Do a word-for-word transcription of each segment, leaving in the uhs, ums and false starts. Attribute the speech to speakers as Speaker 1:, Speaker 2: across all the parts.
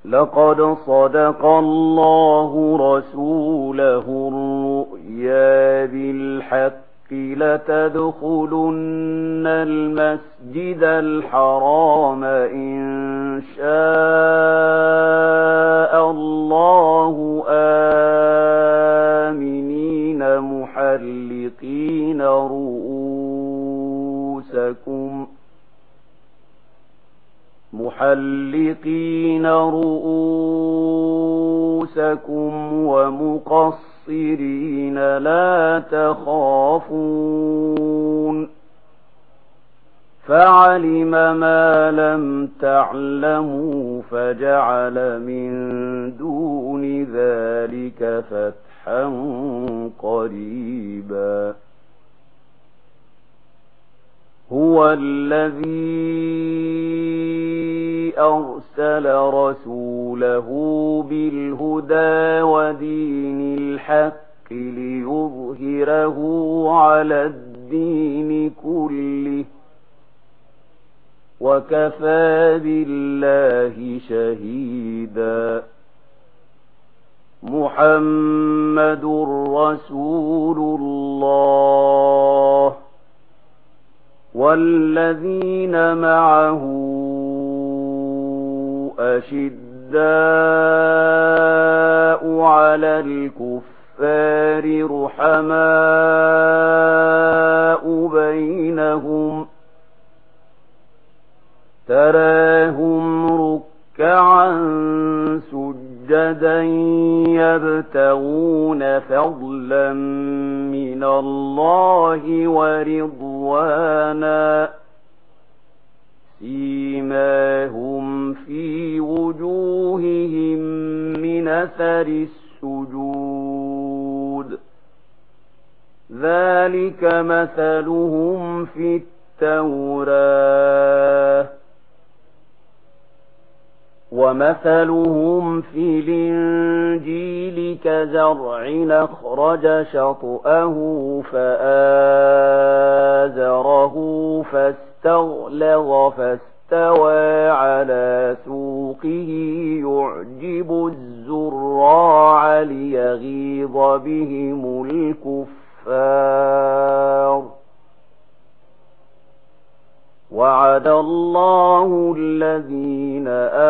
Speaker 1: لقد صدق الله رسوله الرؤيا بالحق لتدخلن المسجد الحرام إن شاء الله آمنين محلقين رؤوسكم محلقين رؤوسكم ومقصرين لا تخافون فعلم ما لم تعلموا فجعل من دون ذلك فتحا قريبا هو الذي أرسل رسوله بالهدى ودين الحق ليظهره على الدين كله وكفى بالله شهيدا محمد رسول الله والذين معه أشداء على الكفار رحماء بينهم تراهم ركعا سجدا يبتغون فضلا من الله ورضوانا سيماهم في وجوههم من أثر السجود ذلك مثلهم في التوراة ومثلهم في الإنجيل كزرع أخرج شطأه فآزره فاستغلظ فاستوى على سوقه يعجب الزراع ليغيظ بهم الكفار وعد الله الذين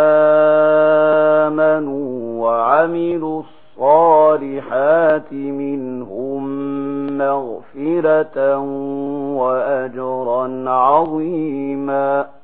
Speaker 1: آمنوا وعملوا الصالحات منهم مغفرة وأجرا عظيما.